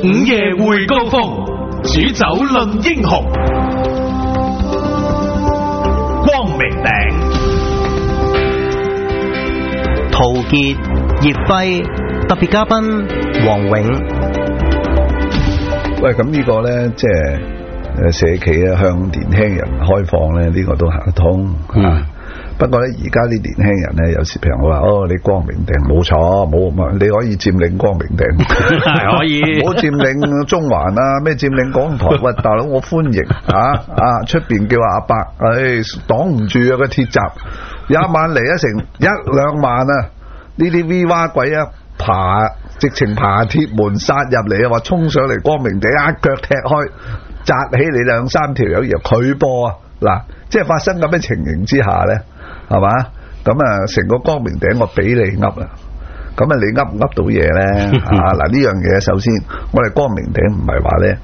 午夜會高峰，煮酒論英雄。光明頂， 陶傑、葉輝，特別嘉賓黃永。 喂，咁呢個咧，即係社企啊，向年輕人開放咧，呢個都行得通啊。不過咧，而家啲年輕人咧，有時譬如我話你光明頂冇錯，冇你可以佔領光明頂， 係可以， 唔好佔領中環啊，咩佔領港台？喂，大佬我歡迎出邊叫阿伯，擋唔住啊個鐵閘，一晚嚟一成1-2萬啊！呢啲 V 娃鬼啊，直情爬鐵門殺入嚟啊，話衝上嚟光明頂一腳踢開，扎起你2-3條友，然後佢播啊！嗱，即係發生咁嘅情形之下咧。係嘛？咁啊，成個光明頂我俾你噏啦。咁啊，你噏唔噏到嘢咧？嗱，呢樣嘢首先，我哋光明頂唔係話咧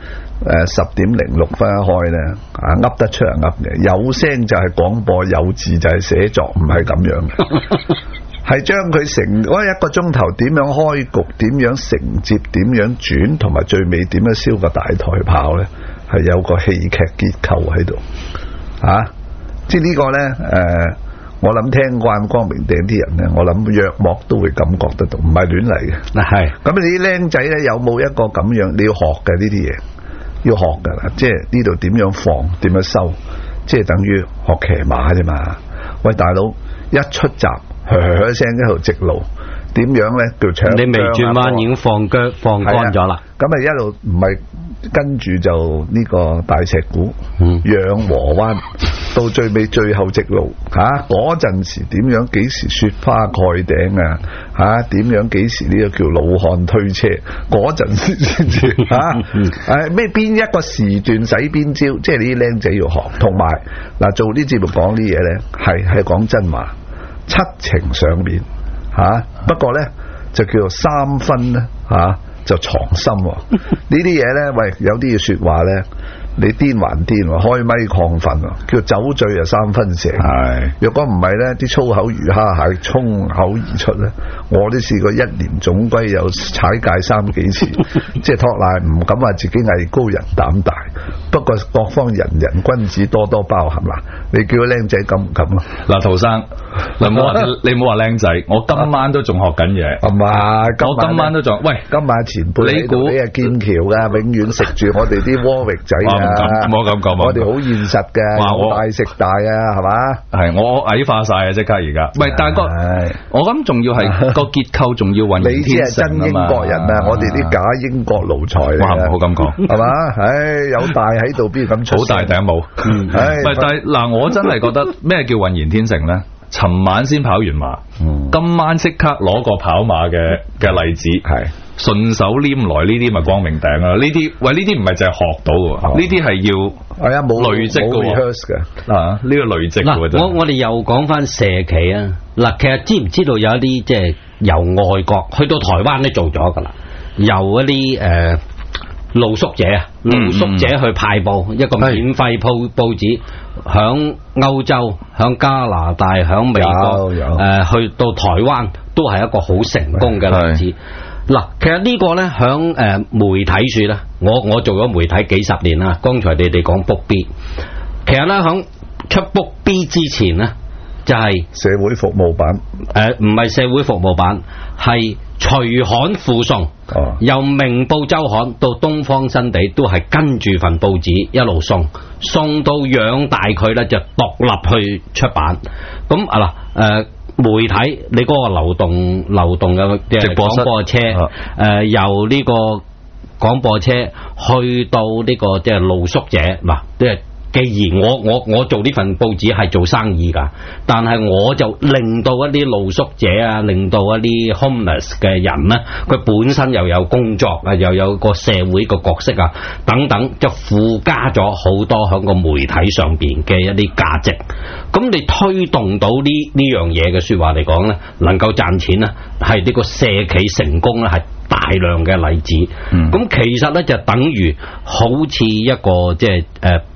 10:06開咧，噏得出嚟噏嘅。有聲就係廣播，有字就係寫作，唔係咁樣嘅。係將佢成嗰1個鐘頭點樣開局，點樣承接，點樣轉，同埋最尾點樣燒個大台炮咧，係有個戲劇結構喺度。即係呢個咧我諗聽慣光明頂啲人咧，我諗約莫都會感覺得到，唔係亂嚟嘅。係咁你啲僆仔咧，有冇一個咁樣？你要學嘅呢啲嘢，要學噶啦。即係呢度點樣放，點樣收，即係等於學騎馬啫嘛。喂，大佬一出閘，噓聲一路直路，點樣咧叫搶？ 你未轉彎已經放乾咗啦。 咁啊一路唔係跟住就呢個大石鼓，養和灣。到最尾最後直路嗰陣時點樣？幾時雪花蓋頂啊？點樣？幾時呢個叫老漢推車？嗰陣時先至咩？邊一個時段使邊招？即係你啲僆仔要學。同埋嗱，做啲節目講啲嘢咧，係講真話，七情上面不過咧就叫做3分咧就藏心。呢啲嘢咧，喂，有啲嘢說話咧。你癲還癲，開咪亢奮，叫酒醉啊3分醒。係，若果唔係咧，啲粗口魚蝦蟹衝口而出咧，我都試過1年總歸有踩界3幾次，即係托賴唔敢話自己藝高人膽大，不過各方人君子多多包涵啦。你叫個僆仔敢唔敢啊？ 嗱，陶生，你唔好話僆仔，我今晚都仲學緊嘢。係嘛？我今晚都仲，喂， 今晚前輩你估你係劍橋噶，永遠食住我哋啲窩域仔啊！ 冇咁講， 我哋好現實嘅，我大食大啊，係嘛？ 係我矮化晒啊！即刻而家，喂，大哥，我諗仲要係個結構，仲要混凝天成啊嘛！ 你先係真英國人啊，我哋啲假英國奴才嚟哇，唔好咁講， 係嘛？有大喺度，邊咁出？ 好大頂帽。喂，但係嗱，我真係覺得咩叫渾然天成咧？尋晚先跑完馬，今晚即刻攞個跑馬嘅例子，係順手拈來呢啲咪光明頂啊！呢啲喂，呢啲唔係淨係學到嘅，呢啲係要冇累積嘅呢個累積嘅。 我哋又講翻社企啊！嗱，其實知唔知道有一啲即係由外國去到台灣都做咗噶啦，由一啲露宿者去派報一個免費報紙，響歐洲、響加拿大、響美國，去到台灣都係一個好成功嘅例子。嗱，其實呢個咧響媒體處咧，我做咗媒體幾10年啦。剛才你哋講 book B， 其實咧響出 book B 之前咧，就係社會服務版， 唔係社會服務版，係隨刊附送。由明報周刊到東方新地都係跟住份報紙一路送到養大佢咧，就獨立去出版。咁媒體你嗰個流動嘅廣播車，由呢個廣播車去到呢個即係露宿者嗱，即係。既然我做呢份報紙係做生意㗎，但係我就令到一啲露宿者啊，令到一啲 homeless 嘅人咧，佢本身又有工作啊，又有個社會個角色啊，等等，就附加咗好多喺個媒體上邊嘅一啲價值。咁你推動到呢樣嘢嘅說話嚟講咧，能夠賺錢咧，係呢個社企成功咧係大量嘅例子。咁其實咧就等於好似一個即係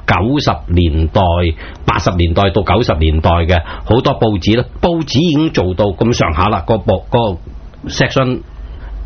90年代、80年代到90年代嘅好多報紙咧，報紙已經做到咁上下啦，個 section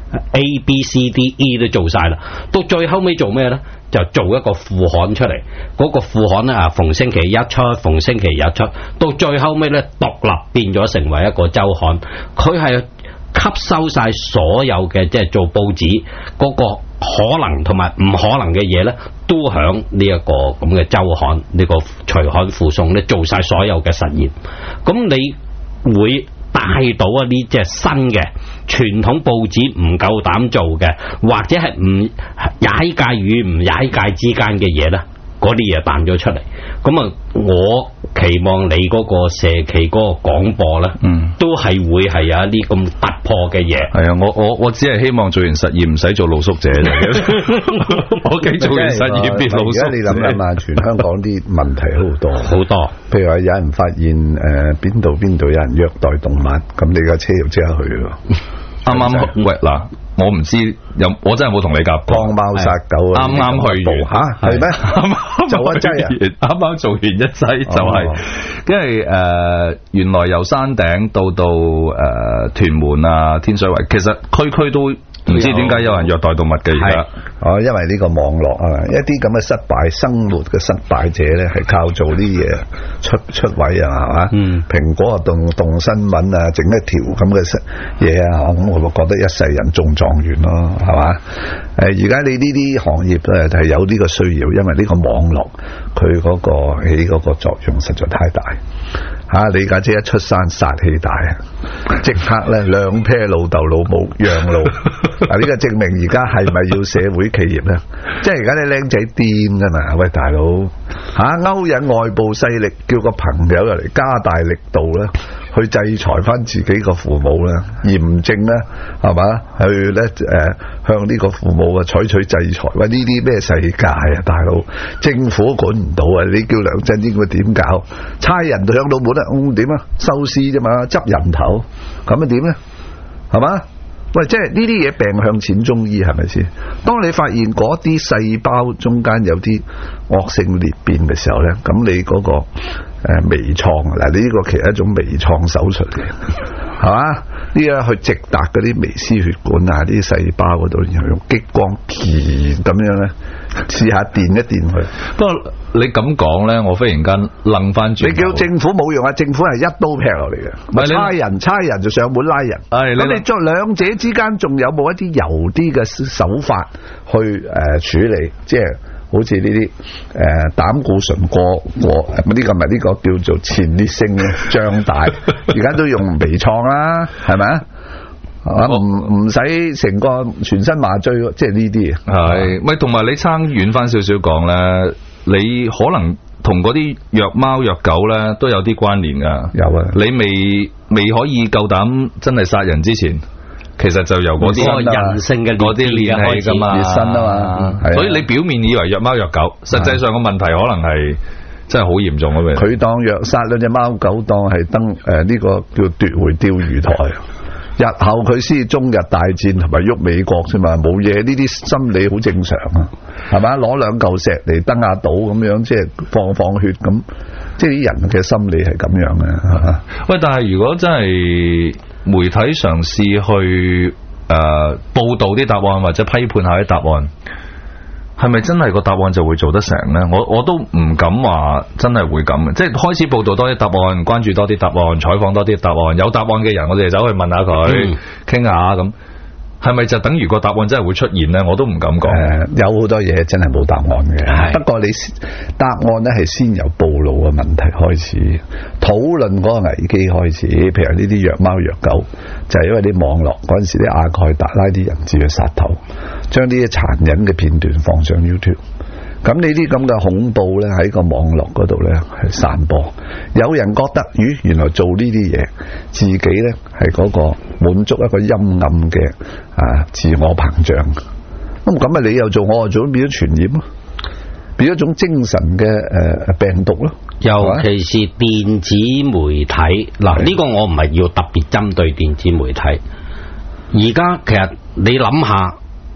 A B C D E 都做晒啦，到最後尾做咩咧？就做一個副刊出嚟，嗰個副刊咧逢星期一出，逢星期日出，到最後尾咧獨立變咗成為一個週刊，佢係吸收晒所有嘅即係做報紙嗰個可能同埋唔可能嘅嘢咧，都響呢一個咁嘅週刊呢個隨刊附送咧做晒所有嘅實驗，咁你會帶到一啲即係新嘅傳統報紙唔夠膽做嘅，或者係唔踩界與唔踩界之間嘅嘢咧，嗰啲嘢彈咗出嚟。咁啊，我期望你嗰個社企嗰個廣播咧，都係會係有一啲咁突破嘅嘢。 係啊，我只係希望做完實驗唔使做露宿者啫。我驚做完實驗變露宿者。 而家你諗下，全香港啲問題好多好多。 譬如話有人發現邊度有人虐待動物，咁你架車要即刻去咯。 啱啱喂嗱，我唔知有，我真係冇同你夾過。 劏貓殺狗啱啱去完嚇，係咩？就一劑啊！ 啱啱做完一劑就係，因為原來由山頂到屯門啊、天水圍，其實區區都唔知點解有人虐待動物嘅而家。 因為呢個網絡啊，一啲咁嘅失敗生活嘅失敗者咧，係靠做啲嘢出位啊，係嘛？蘋果啊動新聞啊，整一條咁嘅嘢啊，咁我覺得一世人中狀元咯，係嘛？而家你呢啲行業咧係有呢個需要，因為呢個網絡佢嗰個起嗰個作用實在太大。你家姐一出山殺氣大，即刻咧兩 pair 老豆老母讓路。呢個證明而家係咪要社會企業咧？即係而家啲僆仔癲噶嘛？喂，大佬勾引外部勢力，叫個朋友入嚟加大力度咧，去制裁翻自己個父母咧，嚴正咧係嘛？去咧向呢個父母採取制裁。喂，呢啲咩世界啊，大佬？政府管唔到啊！你叫梁振英佢點搞？差人就響到門啦，點啊？收屍啫嘛，執人頭，咁啊點咧？係嘛？喂，即係呢啲嘢病向淺中醫係咪先？當你發現嗰啲細胞中間有啲惡性裂變嘅時候咧，咁你嗰個微創嗱，你呢個其實係一種微創手術嚟，係嘛？呢個去直達嗰啲微絲血管啊，啲細胞嗰度，然後用激光咁樣咧，試下電一電佢。 不過你咁講咧，我忽然間愣翻轉。你叫政府冇用啊！政府係一刀劈落嚟嘅，差人就上門拉人。咁你作兩者之間仲有冇一啲柔啲嘅手法去處理？即係好似呢啲膽固醇過呢個咪呢個叫做前列腺嘅脹大，而家都用微創啦，係咪啊？唔使成個全身麻醉，即係呢啲係咪？同埋你撐遠翻少少講咧，你可能同嗰啲虐貓虐狗咧都有啲關聯噶。有啊，你未可以夠膽真係殺人之前，其實就由嗰啲人性嘅嗰啲練起噶嘛， 熱身啊嘛。 所以你表面以為虐貓虐狗，實際上個問題可能係真係好嚴重嘅。 佢當虐殺兩隻貓狗，當係呢個叫奪回釣魚台。日後佢先中日大戰同埋喐美國啫嘛，冇嘢，呢啲心理好正常啊，係嘛？攞兩嚿石嚟登下島咁樣，即係放血咁，即係啲人嘅心理係咁樣嘅。 喂，但係如果真係媒體嘗試去報導啲答案或者批判下啲答案，係咪真係個答案就會做得成呢？我都唔敢話真係會咁嘅，即係開始報導多啲答案，關注多啲答案，採訪多啲答案，有答案嘅人我哋走去問下佢，傾下咁，係咪就等於個答案真係會出現呢？我都唔敢講。 有好多嘢真係冇答案嘅，不過你答案呢係先由暴露嘅問題開始，討論嗰個危機開始，譬如呢啲虐貓虐狗，就係因為啲網絡嗰陣時啲阿蓋達拉啲人質嘅殺頭，將啲殘忍嘅片段放上 YouTube， 咁你啲咁嘅恐怖咧喺個網絡嗰度咧係散播，有人覺得原來做呢啲嘢自己咧係嗰個滿足一個陰暗嘅自我膨脹，咁你又做我又做，變咗傳染咯，變咗一種精神嘅病毒咯。 尤其是電子媒體嗱，呢個我唔係要特別針對電子媒體，而家其實你諗下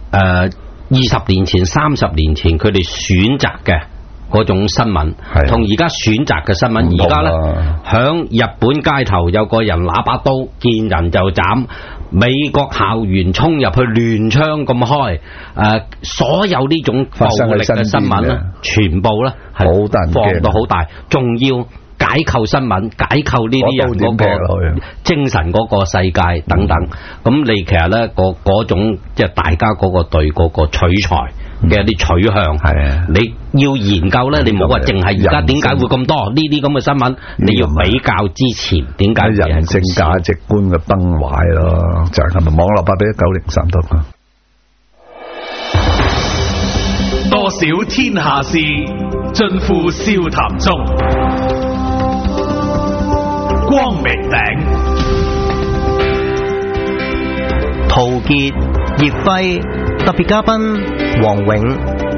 20年前、30年前佢哋選擇嘅嗰種新聞，同而家選擇嘅新聞，而家呢響日本街頭有個人拿把刀見人就斬， 美國校園衝入去亂槍咁開，所有呢種暴力嘅新聞咧，全部咧係放到好大，仲要解構新聞，解構呢啲人嗰個精神嗰個世界等等。咁你其實咧嗰種即係大家嗰個對嗰個取材嘅一啲取向，你要研究咧，你唔好話淨係而家點解會咁多呢啲咁嘅新聞，你要比較之前點解人性價值觀嘅崩壞咯，就係咁啊！網絡8819036 多少天下事，盡付笑談中。光明頂， 陶傑、葉輝，特別嘉賓黃永。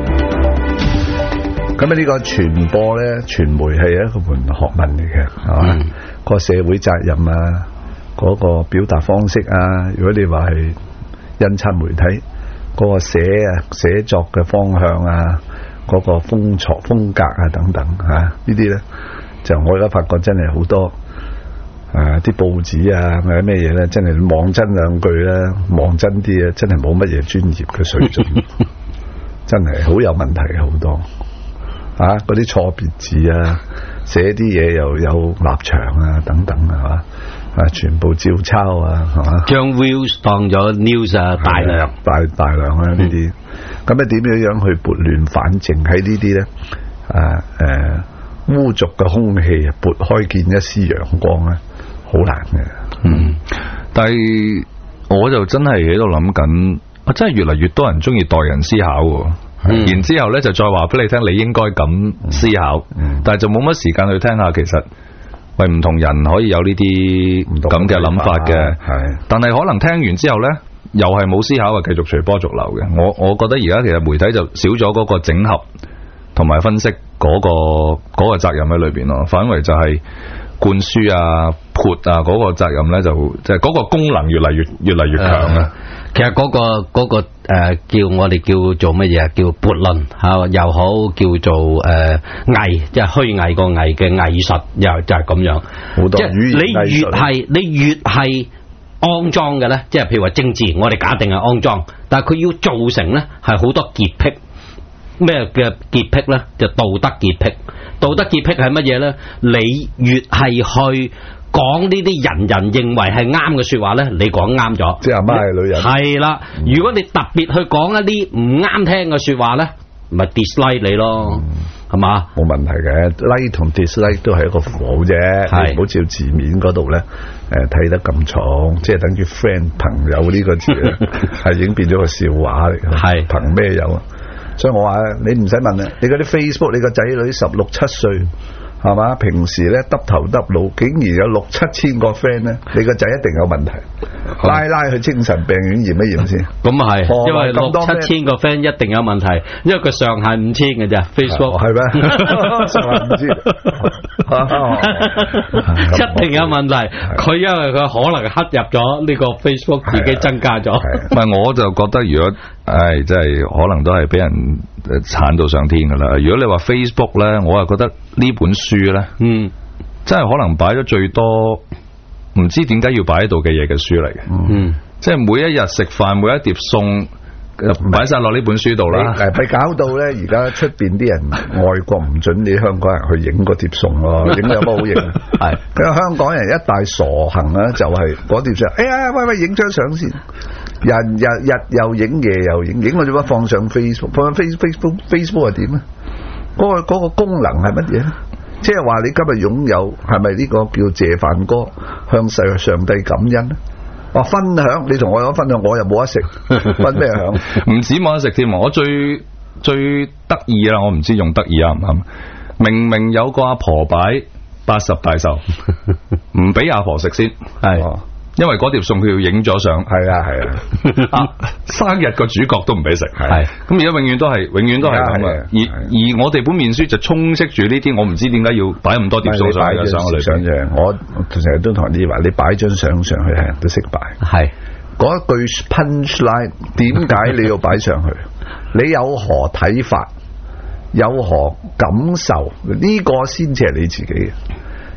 咁啊，呢個傳播咧，傳媒係一個門學問嚟嘅，係嘛？個社會責任啊，嗰個表達方式啊，如果你話係印刷媒體嗰個寫作嘅方向啊，嗰個風格啊等等吓，呢啲咧就我而家發覺真係好多。啲報紙啊，或者咩嘢咧，真係望真兩句啦，望真啲啊，真係冇乜嘢專業嘅水準，真係好有問題嘅好多。嗰啲錯別字啊，寫啲嘢又有立場啊，等等係嘛，全部照抄啊，係嘛， 將 views 當咗 news 啊，大量啊呢啲，咁啊點樣去撥亂反正喺呢啲咧？污濁嘅空氣撥開見一絲陽光咧，好難嘅。 但係我就真係喺度諗緊，真係越嚟越多人中意代人思考，然之後咧就再話俾你聽，你應該咁思考，但係就冇乜時間去聽下，其實喂唔同人可以有呢啲咁嘅諗法嘅，但係可能聽完之後咧，又係冇思考，繼續隨波逐流嘅。我覺得而家其實媒體就少咗嗰個整合同埋分析嗰個責任喺裏邊咯，反為就係灌輸啊、潑啊嗰個責任咧，就即係嗰個功能越嚟越強啊。 其實嗰個叫我哋叫做乜嘢啊？叫撥論又好，叫做偽，即係虛偽個偽嘅藝術，又就係咁樣。好多即係你越係骯髒嘅咧，即係譬如話政治，我哋假定係骯髒，但係佢要造成咧係好多潔癖。咩嘅潔癖咧？就道德潔癖。道德潔癖係乜嘢咧？你越係去講呢啲人認為係啱嘅說話咧，你講啱咗。 即係阿媽係女人。係啦，如果你特別去講一啲唔啱聽嘅說話咧，咪 dislike 你咯，係嘛？ 冇問題嘅 ，like 同 dislike 都係一個符號啫，你唔好照字面嗰度咧睇得咁重，即係等於 friend 朋友呢個字咧，係已經變咗個笑話嚟嘅。係憑咩有啊？所以我話你唔使問啦，你嗰啲 Facebook， 你個仔女16、17歲，係嘛？平時咧耷頭耷腦，竟然有6、7千個 friend 咧，你個仔一定有問題，拉去精神病院驗一驗先。咁係，因為6、7千個 friend 一定有問題，因為佢上限5000嘅咋 Facebook 係咩？上限5000， 一定有問題。佢因為佢可能刻入咗呢個 Facebook 自己增加咗。 唔係，我就覺得如果真係可能都係俾人鏟到上天噶啦。如果你話 Facebook 咧，我又覺得呢本書咧，真係可能擺咗最多唔知點解要擺喺度嘅嘢嘅書嚟嘅。即係每一日食飯，每一碟餸擺晒落呢本書度啦。 係搞到咧，而家出邊啲人外國唔准你香港人去影嗰碟餸咯，影有乜好影？係，因為香港人一大傻行啊，就係嗰碟相。哎呀，喂，影張相先。日又影，夜又影，影我做乜放上 Facebook？ 放上 Facebook 係點啊？嗰個功能係乜嘢咧？即係話你今日擁有係咪呢個叫謝飯歌向上帝感恩咧？分享，你同我有分享，我又冇得食，分咩享？ 唔止冇得食添，我最得意啦！我唔知用得意啱唔啱？明明有個阿婆擺80大壽，唔俾阿婆食先，係。因為嗰碟餸佢要影咗相，係啊，生日個主角都唔俾食，係咁而家永遠都係咁啊！而我哋本面書就充斥住呢啲，我唔知點解要擺咁多碟餸上去嘅相啫。我成日都同你話，你擺張相上去係人都識擺，係嗰一句 punchline， 點解你要擺上去？你有何睇法？有何感受？呢個先至係你自己嘅。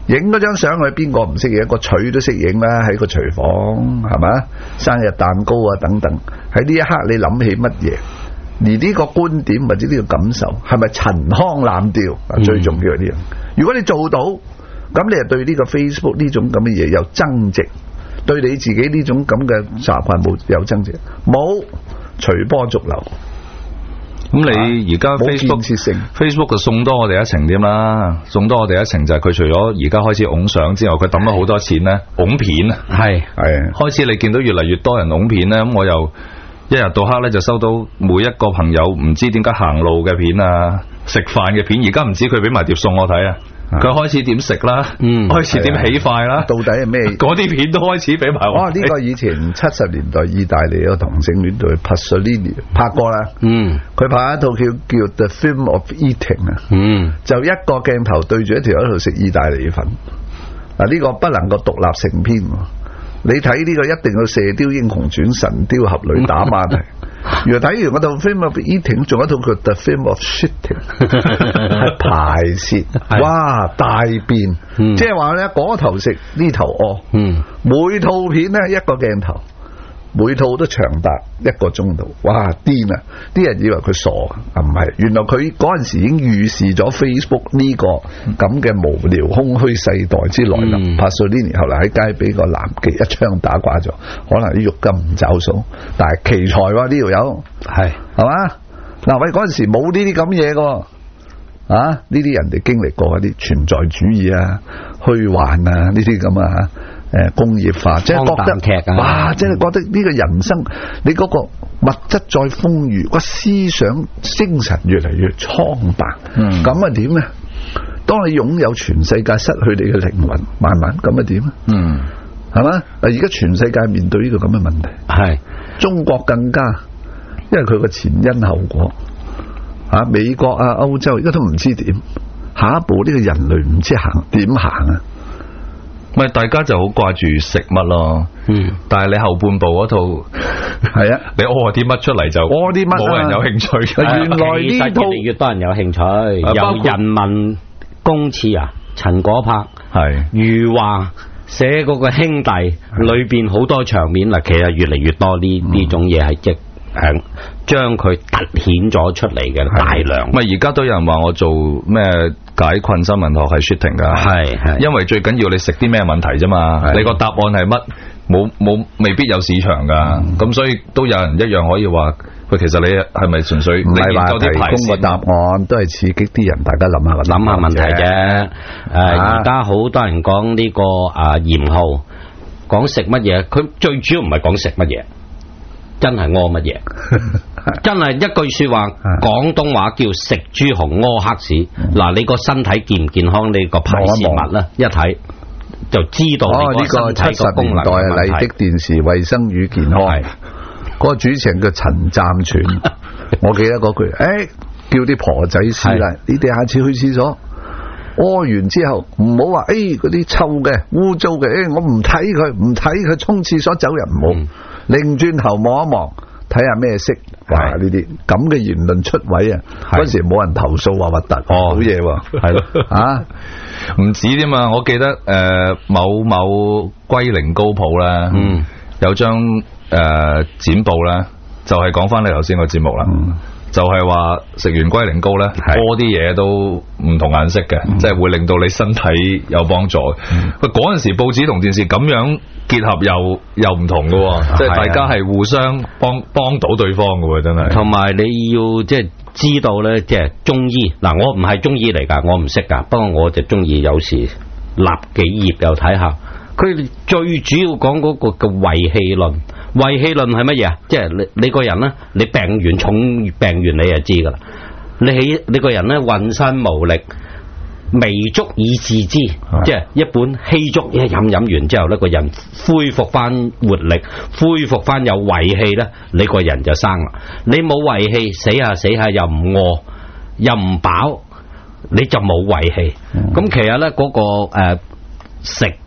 影嗰張相佢邊個唔識影？個取都識影啦，喺個廚房係咪？生日蛋糕啊等等，喺呢一刻你諗起乜嘢？而呢個觀點或者呢個感受係咪陳腔濫調？最重要係呢樣。如果你做到，咁你就對呢個 Facebook 呢種咁嘅嘢有增值，對你自己呢種咁嘅習慣冇有增值，冇隨波逐流。 咁你而家 Facebook 就送多我哋一程添啦，送多我哋一程就係佢除咗而家開始拱相之後，佢抌咗好多錢咧，拱片啊，係開始你見到越嚟越多人拱片咧，咁我又一日到黑咧就收到每一個朋友唔知點解行路嘅片啊，食飯嘅片，而家唔止佢俾埋碟餸我睇啊。佢開始點食啦，開始點起筷啦，到底係咩？嗰啲片都開始俾埋我。 呢個以前70年代意大利有同性戀隊 Pasolini 拍過啦。佢拍一套叫 The Film of Eating 啊。就一個鏡頭對住一條喺度食意大利粉。嗱，呢個不能夠獨立成篇。你睇呢個一定要《射雕英雄傳》《神雕俠侶》打孖題。如果睇完嗰套 Film of Eating， 仲有一套叫 The Film of Shitting， 係排泄，哇大便，即係話咧嗰頭食呢頭屙，每套片咧一個鏡頭，每套都長達1個鐘度，哇癲啊！啲人以為佢傻啊，唔係，原來佢嗰陣時已經預示咗 Facebook 呢個咁嘅無聊空虛世代之來臨。Pasolini 後來喺街俾個男妓一槍打掛咗，可能啲肉金唔找數，但係奇才喎呢條友，係嘛？嗱喂，嗰陣時冇呢啲咁嘢噶，啊呢啲人哋經歷過嗰啲存在主義啊、虛幻啊呢啲咁啊。工業化，即係覺得哇，即係覺得呢個人生，你嗰個物質再豐裕，個思想精神越嚟越蒼白，咁啊點咧？當你擁有全世界，失去你嘅靈魂，慢慢咁啊點啊？係嘛？而家全世界面對呢個咁嘅問題，係中國更加，因為佢個前因後果，美國啊、歐洲而家都唔知點，下一步呢個人類唔知點行啊！ 咪大家就好掛住食乜咯，但係你後半部嗰套係啊，你屙啲乜出嚟就屙啲乜，冇人有興趣。 原來呢套越嚟越多人有興趣，由人民公廁啊，陳果柏係余華寫嗰個兄弟裏邊好多場面啦，其實越嚟越多呢種嘢係即係將佢凸顯咗出嚟嘅大量。 咪而家都有人話我做咩解困新聞學係 shooting 噶，係因為最緊要你食啲咩問題啫嘛，你個答案係乜冇未必有市場噶，咁所以都有人一樣可以話，喂，其實你係咪純粹唔係話提供個答案， 都係刺激啲人，大家諗下問題啫。而家好多人講呢個鹽號，講食乜嘢，佢最主要唔係講食乜嘢。真係屙乜嘢？真係一句說話，廣東話叫食豬紅屙黑屎。嗱，你個身體健唔健康？你個排泄物啦，一睇就知道你個身體個功能嘅問題。 呢個70年代麗的電視衛生與健康，嗰個主持人叫陳湛全，我記得嗰句，叫啲婆仔試啦，你哋下次去廁所屙完之後，唔好話嗰啲臭嘅、污糟嘅，我唔睇佢沖廁所走人唔好。擰轉頭望一望，睇下咩色，哇！呢啲咁嘅言論出位啊！嗰時冇人投訴話核突，好嘢喎，係咯唔止添嘛！我記得某龜苓膏鋪啦，有張剪報啦，就係講翻你頭先個節目啦。就係話食完龜苓膏咧，多啲嘢都唔同顏色嘅，即係會令到你身體有幫助。喂，嗰陣時報紙同電視咁樣結合又唔同嘅，即係大家係互相幫到對方嘅，真係。同埋你要即係知道咧，即係中醫嗱，我唔係中醫嚟噶，我唔識噶，不過我就中意有時立幾頁又睇下。佢最主要講嗰個嘅胃氣論。胃氣論係乜嘢啊？即係你個人咧，你病完重病完你就知噶啦。你個人咧渾身無力，微足以自知，即係一本稀粥一飲完之後咧，個人恢復翻活力，恢復翻有胃氣咧，你個人就生啦。你冇胃氣，死下又唔餓又唔飽，你就冇胃氣。咁其實咧嗰個食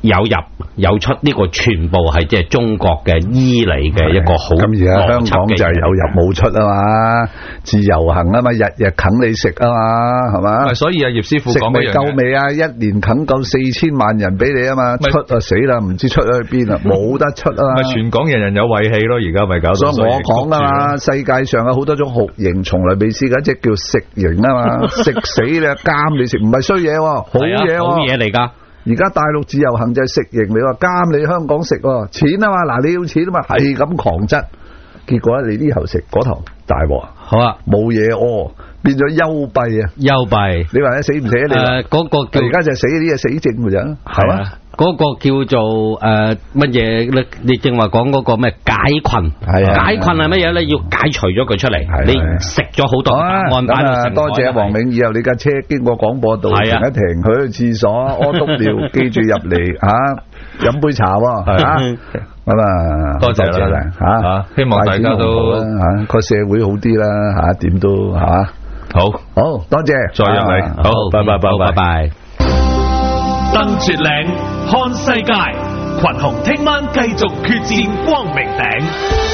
有入有出，呢個全部係即係中國嘅醫嚟嘅一個好。 咁而家香港就係有入冇出啊嘛，自由行啊嘛，日日啃你食啊嘛，係嘛？ 所以啊，葉師傅講嘅嘢夠未啊？一年啃夠4000萬人俾你啊嘛，出啊死啦，唔知出咗去邊啊，冇得出啊嘛。 咪全港人人有胃氣咯，而家咪搞到。 所以我講啊嘛，世界上有好多種酷刑，從來未試過一隻叫食刑啊嘛，食死你監你食，唔係衰嘢，好嘢， 好嘢嚟噶。 而家大陸自由行就係食刑，你話監你香港食錢啊嘛，嗱你要錢啊嘛，係咁狂質，結果你呢頭食嗰頭大鑊， 好啊， 冇嘢屙，變咗幽閉啊， 幽閉。 你話死唔死啊？你嗰個叫而家就係死啲嘢死症㗎咋，係嘛？ 嗰個叫做乜嘢？你正話講嗰個咩解困？解困係乜嘢咧？要解除咗佢出嚟。你食咗好多案擺到成。 多謝黃永，以後你架車經過廣播道停一停，去廁所屙督尿，記住入嚟飲杯茶喎。咁啊， 多謝啦希望大家都個社會好啲啦點都好多謝， 再入嚟，好，拜拜。 登絕嶺看世界，群雄聽晚繼續決戰光明頂。